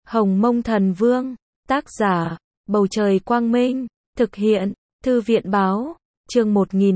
Hồng Mông Thần Vương, tác giả, Bầu Trời Quang Minh, thực hiện, Thư viện Báo, chương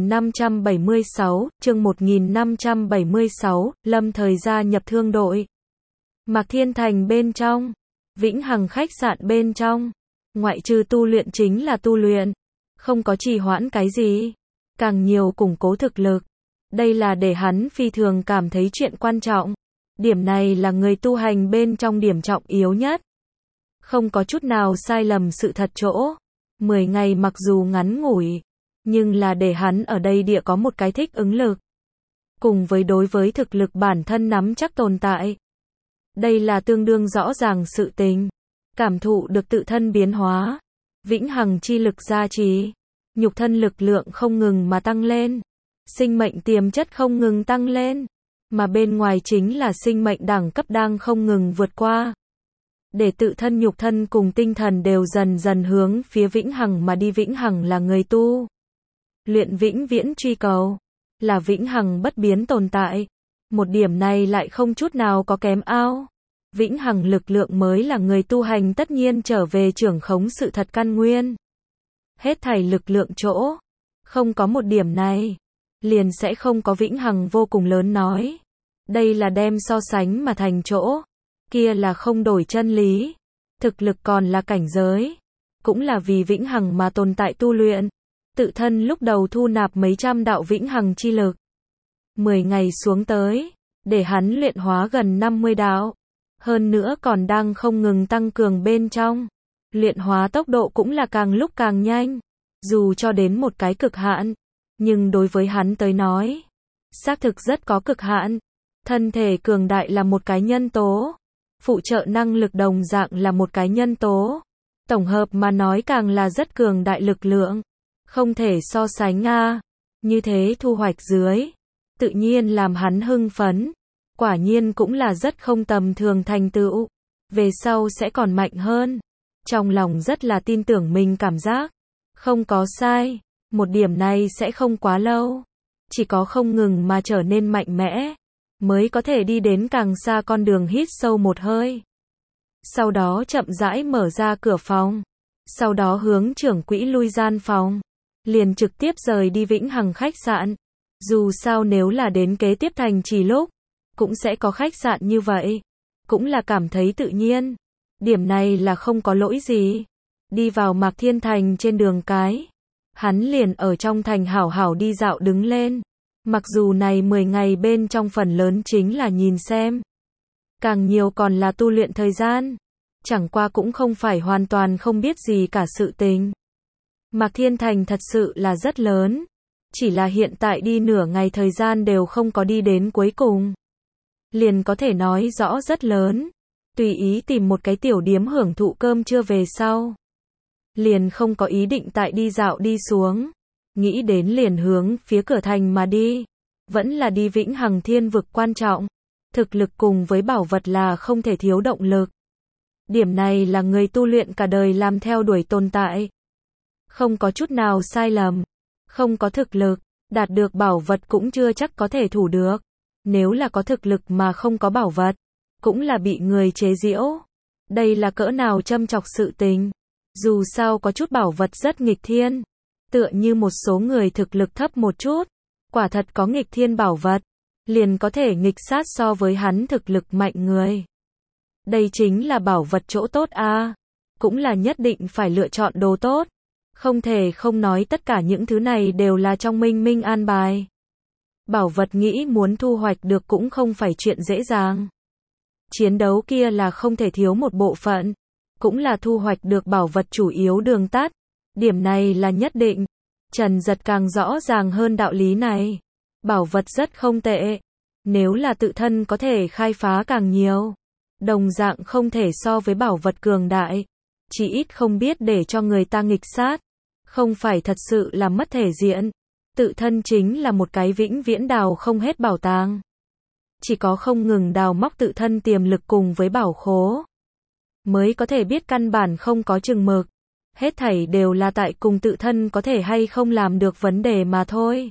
1576, Lâm Thời gia nhập thương đội. Mạc Thiên Thành bên trong, Vĩnh Hằng khách sạn bên trong, ngoại trừ tu luyện chính là tu luyện, không có trì hoãn cái gì, càng nhiều củng cố thực lực. Đây là để hắn phi thường cảm thấy chuyện quan trọng. Điểm này là người tu hành bên trong điểm trọng yếu nhất. Không có chút nào sai lầm sự thật chỗ. 10 ngày mặc dù ngắn ngủi, nhưng là để hắn ở đây địa có một cái thích ứng lực. Cùng với đối với thực lực bản thân nắm chắc tồn tại. Đây là tương đương rõ ràng sự tình. Cảm thụ được tự thân biến hóa. Vĩnh hằng chi lực gia trì. Nhục thân lực lượng không ngừng mà tăng lên. Sinh mệnh tiềm chất không ngừng tăng lên. Mà bên ngoài chính là sinh mệnh đẳng cấp đang không ngừng vượt qua. Để tự thân nhục thân cùng tinh thần đều dần dần hướng phía vĩnh hằng mà đi. Vĩnh hằng là người tu luyện vĩnh viễn truy cầu, là vĩnh hằng bất biến tồn tại. Một điểm này lại không chút nào có kém ao. Vĩnh hằng lực lượng mới là người tu hành tất nhiên trở về trưởng khống sự thật căn nguyên. Hết thảy lực lượng chỗ, không có một điểm này, liền sẽ không có vĩnh hằng vô cùng lớn nói. Đây là đem so sánh mà thành chỗ, kia là không đổi chân lý. Thực lực còn là cảnh giới, cũng là vì vĩnh hằng mà tồn tại tu luyện. Tự thân lúc đầu thu nạp mấy trăm đạo vĩnh hằng chi lực. 10 ngày xuống tới, để hắn luyện hóa gần 50 đạo. Hơn nữa còn đang không ngừng tăng cường bên trong. Luyện hóa tốc độ cũng là càng lúc càng nhanh. Dù cho đến một cái cực hạn, nhưng đối với hắn tới nói, xác thực rất có cực hạn. Thân thể cường đại là một cái nhân tố. Phụ trợ năng lực đồng dạng là một cái nhân tố. Tổng hợp mà nói càng là rất cường đại lực lượng. Không thể so sánh a. Như thế thu hoạch dưới, tự nhiên làm hắn hưng phấn. Quả nhiên cũng là rất không tầm thường thành tựu. Về sau sẽ còn mạnh hơn. Trong lòng rất là tin tưởng mình cảm giác. Không có sai. Một điểm này sẽ không quá lâu. Chỉ có không ngừng mà trở nên mạnh mẽ, mới có thể đi đến càng xa con đường. Hít sâu một hơi. Sau đó chậm rãi mở ra cửa phòng. Sau đó hướng trưởng quỹ lui gian phòng. Liền trực tiếp rời đi vĩnh hằng khách sạn. Dù sao nếu là đến kế tiếp thành trì lúc, cũng sẽ có khách sạn như vậy. Cũng là cảm thấy tự nhiên. Điểm này là không có lỗi gì. Đi vào Mạc Thiên Thành trên đường cái. Hắn liền ở trong thành hảo hảo đi dạo đứng lên. Mặc dù này 10 ngày bên trong phần lớn chính là nhìn xem. Càng nhiều còn là tu luyện thời gian. Chẳng qua cũng không phải hoàn toàn không biết gì cả sự tình. Mạc Thiên Thành thật sự là rất lớn. Chỉ là hiện tại đi nửa ngày thời gian đều không có đi đến cuối cùng. Liền có thể nói rõ rất lớn. Tùy ý tìm một cái tiểu điếm hưởng thụ cơm trưa về sau. Liền không có ý định tại đi dạo đi xuống. Nghĩ đến liền hướng phía cửa thành mà đi. Vẫn là đi vĩnh hằng thiên vực quan trọng. Thực lực cùng với bảo vật là không thể thiếu động lực. Điểm này là người tu luyện cả đời làm theo đuổi tồn tại. Không có chút nào sai lầm. Không có thực lực, đạt được bảo vật cũng chưa chắc có thể thủ được. Nếu là có thực lực mà không có bảo vật, cũng là bị người chế giễu. Đây là cỡ nào châm chọc sự tình. Dù sao có chút bảo vật rất nghịch thiên. Tựa như một số người thực lực thấp một chút, quả thật có nghịch thiên bảo vật, liền có thể nghịch sát so với hắn thực lực mạnh người. Đây chính là bảo vật chỗ tốt a. Cũng là nhất định phải lựa chọn đồ tốt. Không thể không nói tất cả những thứ này đều là trong minh minh an bài. Bảo vật nghĩ muốn thu hoạch được cũng không phải chuyện dễ dàng. Chiến đấu kia là không thể thiếu một bộ phận. Cũng là thu hoạch được bảo vật chủ yếu đường tắt. Điểm này là nhất định. Trần Giật càng rõ ràng hơn đạo lý này. Bảo vật rất không tệ. Nếu là tự thân có thể khai phá càng nhiều. Đồng dạng không thể so với bảo vật cường đại. Chỉ ít không biết để cho người ta nghịch sát. Không phải thật sự là mất thể diện. Tự thân chính là một cái vĩnh viễn đào không hết bảo tàng. Chỉ có không ngừng đào móc tự thân tiềm lực cùng với bảo khố, mới có thể biết căn bản không có chừng mực. Hết thảy đều là tại cùng tự thân có thể hay không làm được vấn đề mà thôi.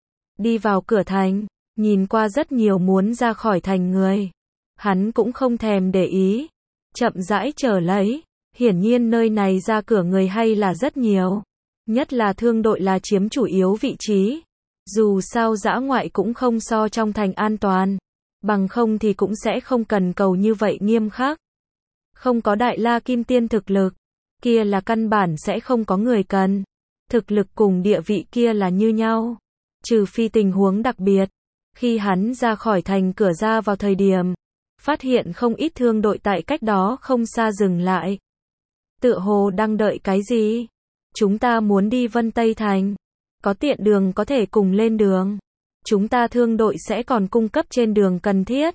Đi vào cửa thành, nhìn qua rất nhiều muốn ra khỏi thành người. Hắn cũng không thèm để ý. chậm rãi trở lấy. Hiển nhiên nơi này ra cửa người hay là rất nhiều. Nhất là thương đội là chiếm chủ yếu vị trí. Dù sao dã ngoại cũng không so trong thành an toàn. Bằng không thì cũng sẽ không cần cầu như vậy nghiêm khắc. Không có Đại La Kim Tiên thực lực, kia là căn bản sẽ không có người cần. Thực lực cùng địa vị kia là như nhau. Trừ phi tình huống đặc biệt. Khi hắn ra khỏi thành cửa ra vào thời điểm, phát hiện không ít thương đội tại cách đó không xa dừng lại. Tựa hồ đang đợi cái gì? Chúng ta muốn đi Vân Tây Thành. Có tiện đường có thể cùng lên đường. Chúng ta thương đội sẽ còn cung cấp trên đường cần thiết.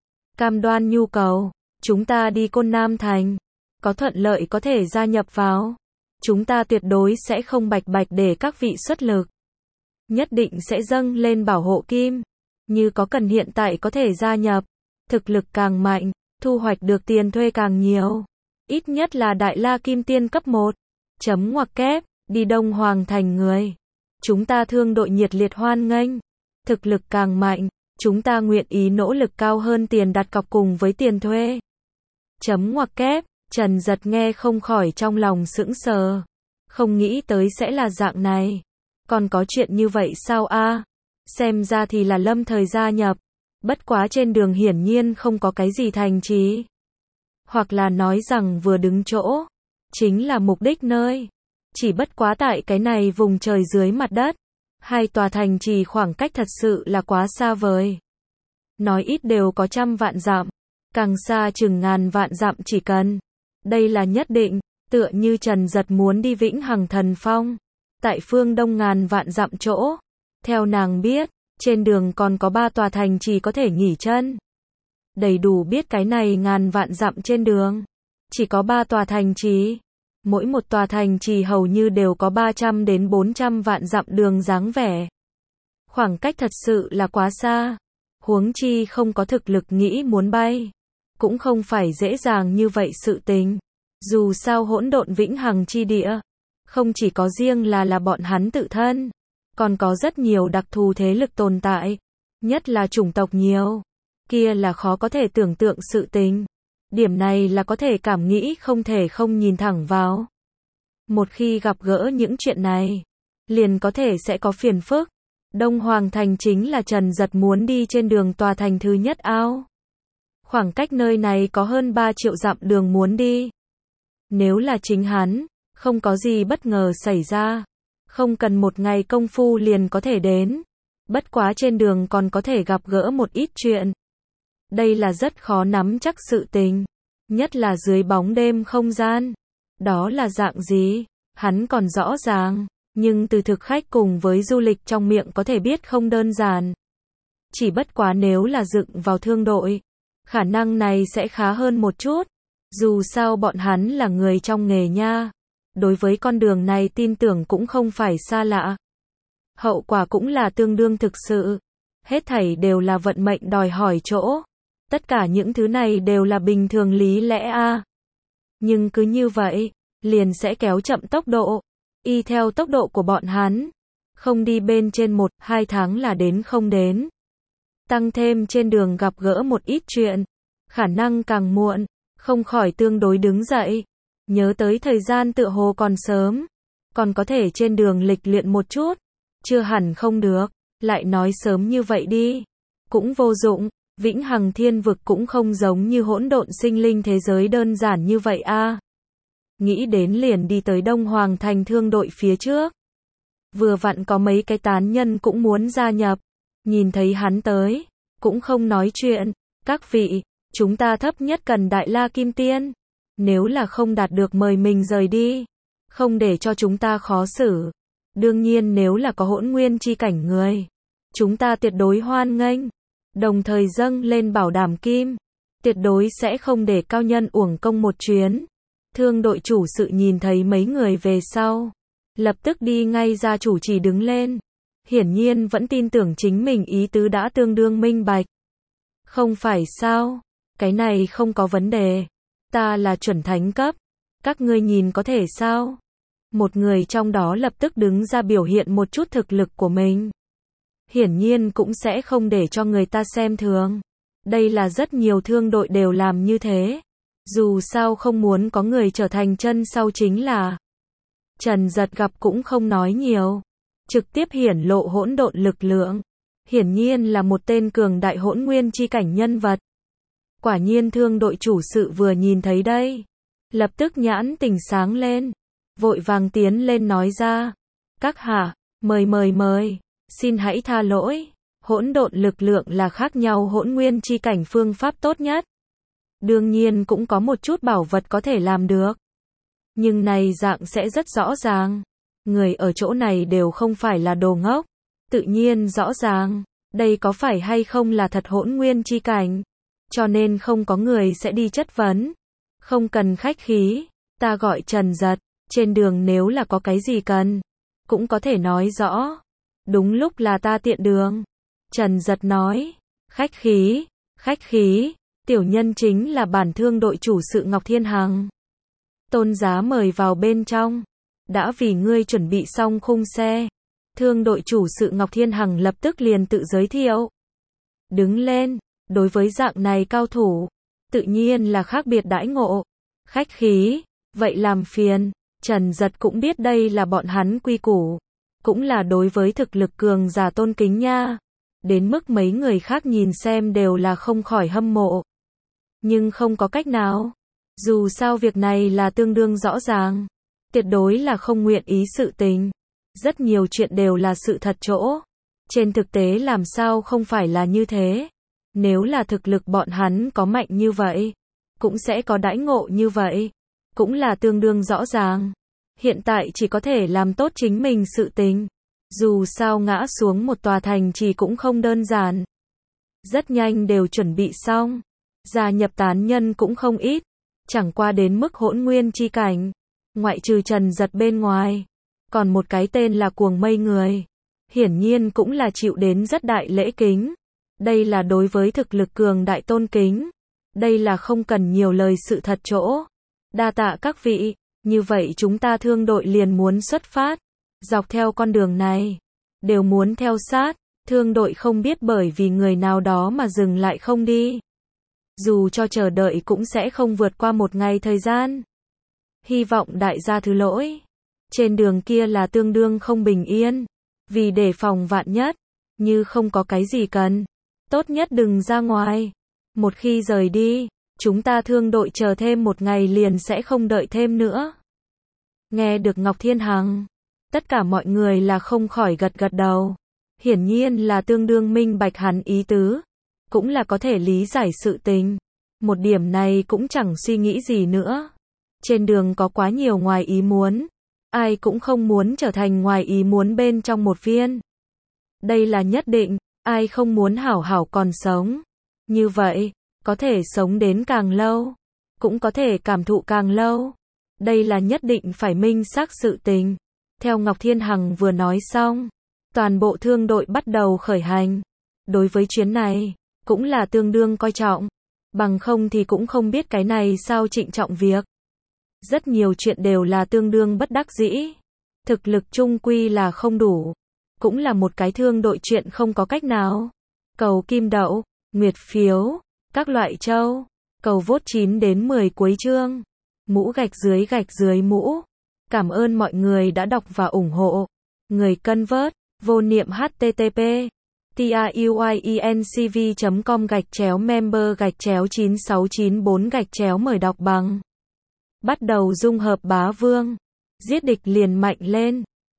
Cam đoan nhu cầu. Chúng ta đi Côn Nam Thành. Có thuận lợi có thể gia nhập vào. Chúng ta tuyệt đối sẽ không bạch bạch để các vị xuất lực. Nhất định sẽ dâng lên bảo hộ kim. Như có cần hiện tại có thể gia nhập. Thực lực càng mạnh, thu hoạch được tiền thuê càng nhiều. Ít nhất là Đại La Kim Tiên cấp 1. Chấm ngoặc kép, đi Đông Hoàng Thành người. Chúng ta thương đội nhiệt liệt hoan nghênh. Thực lực càng mạnh, chúng ta nguyện ý nỗ lực cao hơn tiền đặt cọc cùng với tiền thuê. Chấm ngoặc kép, Trần Giật nghe không khỏi trong lòng sững sờ. Không nghĩ tới sẽ là dạng này. Còn có chuyện như vậy sao a? Xem ra thì là lâm thời gia nhập. Bất quá trên đường hiển nhiên không có cái gì thành trì. Hoặc là nói rằng vừa đứng chỗ, chính là mục đích nơi. Chỉ bất quá tại cái này vùng trời dưới mặt đất. Hai tòa thành trì khoảng cách thật sự là quá xa vời. Nói ít đều có 100 vạn dặm. Càng xa chừng ngàn vạn dặm chỉ cần. Đây là nhất định, tựa như Trần Giật muốn đi Vĩnh Hằng Thần Phong. Tại phương đông ngàn vạn dặm chỗ. Theo nàng biết, trên đường còn có 3 tòa thành trì có thể nghỉ chân. Đầy đủ biết cái này ngàn vạn dặm trên đường. Chỉ có 3 tòa thành trì. Mỗi một tòa thành trì hầu như đều có 300 đến 400 vạn dặm đường dáng vẻ. Khoảng cách thật sự là quá xa. Huống chi không có thực lực nghĩ muốn bay. Cũng không phải dễ dàng như vậy sự tình. Dù sao hỗn độn vĩnh hằng chi địa. Không chỉ có riêng là bọn hắn tự thân. Còn có rất nhiều đặc thù thế lực tồn tại. Nhất là chủng tộc nhiều. Kia là khó có thể tưởng tượng sự tình. Điểm này là có thể cảm nghĩ không thể không nhìn thẳng vào. Một khi gặp gỡ những chuyện này, liền có thể sẽ có phiền phức. Đông Hoàng Thành chính là Trần Giật muốn đi trên đường tòa thành thứ nhất ao. Khoảng cách nơi này có hơn 3 triệu dặm đường muốn đi. Nếu là chính hắn, không có gì bất ngờ xảy ra. Không cần một ngày công phu liền có thể đến. Bất quá trên đường còn có thể gặp gỡ một ít chuyện. Đây là rất khó nắm chắc sự tình. Nhất là dưới bóng đêm không gian. Đó là dạng gì? Hắn còn rõ ràng. Nhưng từ thực khách cùng với du lịch trong miệng có thể biết không đơn giản. Chỉ bất quá nếu là dựng vào thương đội. Khả năng này sẽ khá hơn một chút. Dù sao bọn hắn là người trong nghề nha. Đối với con đường này tin tưởng cũng không phải xa lạ. Hậu quả cũng là tương đương thực sự. Hết thảy đều là vận mệnh đòi hỏi chỗ. Tất cả những thứ này đều là bình thường lý lẽ a. Nhưng cứ như vậy, liền sẽ kéo chậm tốc độ. Y theo tốc độ của bọn hắn. Không đi bên trên 1-2 tháng là đến không đến. Tăng thêm trên đường gặp gỡ một ít chuyện. Khả năng càng muộn, không khỏi tương đối đứng dậy. Nhớ tới thời gian tựa hồ còn sớm. Còn có thể trên đường lịch luyện một chút. Chưa hẳn không được. Lại nói sớm như vậy đi. Cũng vô dụng. Vĩnh Hằng Thiên Vực cũng không giống như hỗn độn sinh linh thế giới đơn giản như vậy a. Nghĩ đến liền đi tới Đông Hoàng Thành thương đội phía trước. Vừa vặn có mấy cái tán nhân cũng muốn gia nhập. Nhìn thấy hắn tới. Cũng không nói chuyện. Các vị, chúng ta thấp nhất cần Đại La Kim Tiên. Nếu là không đạt được mời mình rời đi. Không để cho chúng ta khó xử. Đương nhiên nếu là có hỗn nguyên chi cảnh người. Chúng ta tuyệt đối hoan nghênh. Đồng thời dâng lên bảo đảm kim. Tuyệt đối sẽ không để cao nhân uổng công một chuyến. Thương đội chủ sự nhìn thấy mấy người về sau. Lập tức đi ngay ra chủ trì đứng lên. Hiển nhiên vẫn tin tưởng chính mình ý tứ đã tương đương minh bạch. Không phải sao? Cái này không có vấn đề. Ta là chuẩn thánh cấp. Các ngươi nhìn có thể sao? Một người trong đó lập tức đứng ra biểu hiện một chút thực lực của mình. Hiển nhiên cũng sẽ không để cho người ta xem thường. Đây là rất nhiều thương đội đều làm như thế. Dù sao không muốn có người trở thành chân sau chính là. Trần Giật gặp cũng không nói nhiều, trực tiếp hiển lộ hỗn độn lực lượng. Hiển nhiên là một tên cường đại hỗn nguyên chi cảnh nhân vật. Quả nhiên Thương đội chủ sự vừa nhìn thấy đây, lập tức nhãn tình sáng lên, vội vàng tiến lên nói ra, các hạ, mời, xin hãy tha lỗi, hỗn độn lực lượng là khác nhau hỗn nguyên chi cảnh phương pháp tốt nhất. Đương nhiên cũng có một chút bảo vật có thể làm được. Nhưng này dạng sẽ rất rõ ràng. Người ở chỗ này đều không phải là đồ ngốc. Tự nhiên rõ ràng, đây có phải hay không là thật hỗn nguyên chi cảnh. Cho nên không có người sẽ đi chất vấn. Không cần khách khí, ta gọi Trần Giật, trên đường nếu là có cái gì cần, cũng có thể nói rõ. Đúng lúc là ta tiện đường. Trần Giật nói, khách khí, tiểu nhân chính là bản Thương đội chủ sự Ngọc Thiên Hằng. Tôn giá mời vào bên trong, đã vì ngươi chuẩn bị xong khung xe. Thương đội chủ sự Ngọc Thiên Hằng lập tức liền tự giới thiệu. Đứng lên, đối với dạng này cao thủ, tự nhiên là khác biệt đãi ngộ. Khách khí, vậy làm phiền. Trần Giật cũng biết đây là bọn hắn quy củ, cũng là đối với thực lực cường giả tôn kính nha. Đến mức mấy người khác nhìn xem đều là không khỏi hâm mộ. Nhưng không có cách nào. Dù sao việc này là tương đương rõ ràng. Tuyệt đối là không nguyện ý sự tình. Rất nhiều chuyện đều là sự thật chỗ. Trên thực tế làm sao không phải là như thế. Nếu là thực lực bọn hắn có mạnh như vậy, cũng sẽ có đãi ngộ như vậy. Cũng là tương đương rõ ràng. Hiện tại chỉ có thể làm tốt chính mình sự tình. Dù sao ngã xuống một tòa thành trì cũng không đơn giản. Rất nhanh đều chuẩn bị xong. Gia nhập tán nhân cũng không ít. Chẳng qua đến mức hỗn nguyên chi cảnh. Ngoại trừ Trần Giật bên ngoài. Còn một cái tên là Cuồng Mây người. Hiển nhiên cũng là chịu đến rất đại lễ kính. Đây là đối với thực lực cường đại tôn kính. Đây là không cần nhiều lời sự thật chỗ. Đa tạ các vị. Như vậy chúng ta Thương đội liền muốn xuất phát. Dọc theo con đường này, đều muốn theo sát. Thương đội không biết bởi vì người nào đó mà dừng lại không đi. Dù cho chờ đợi cũng sẽ không vượt qua một ngày thời gian. Hy vọng đại gia thứ lỗi. Trên đường kia là tương đương không bình yên. Vì đề phòng vạn nhất, như không có cái gì cần, tốt nhất đừng ra ngoài. Một khi rời đi, chúng ta Thương đội chờ thêm một ngày liền sẽ không đợi thêm nữa. Nghe được Ngọc Thiên Hằng, tất cả mọi người là không khỏi gật gật đầu. Hiển nhiên là tương đương minh bạch hắn ý tứ. Cũng là có thể lý giải sự tình. Một điểm này cũng chẳng suy nghĩ gì nữa. Trên đường có quá nhiều ngoài ý muốn. Ai cũng không muốn trở thành ngoài ý muốn bên trong một viên. Đây là nhất định. Ai không muốn hảo hảo còn sống. Như vậy, có thể sống đến càng lâu. Cũng có thể cảm thụ càng lâu. Đây là nhất định phải minh xác sự tình. Theo Ngọc Thiên Hằng vừa nói xong, toàn bộ Thương đội bắt đầu khởi hành. Đối với chuyến này, cũng là tương đương coi trọng. Bằng không thì cũng không biết cái này sao trịnh trọng việc. Rất nhiều chuyện đều là tương đương bất đắc dĩ. Thực lực chung quy là không đủ. Cũng là một cái Thương đội chuyện không có cách nào. Cầu kim đậu, nguyệt phiếu, các loại châu. Cầu vote 9 đến 10 cuối chương. Mũ gạch dưới mũ. Cảm ơn mọi người đã đọc và ủng hộ. Người cân vớt, vô niệm http tiuyecnv.com/member/9694 mời đọc bằng. Bắt đầu dung hợp bá vương. Giết địch liền mạnh lên.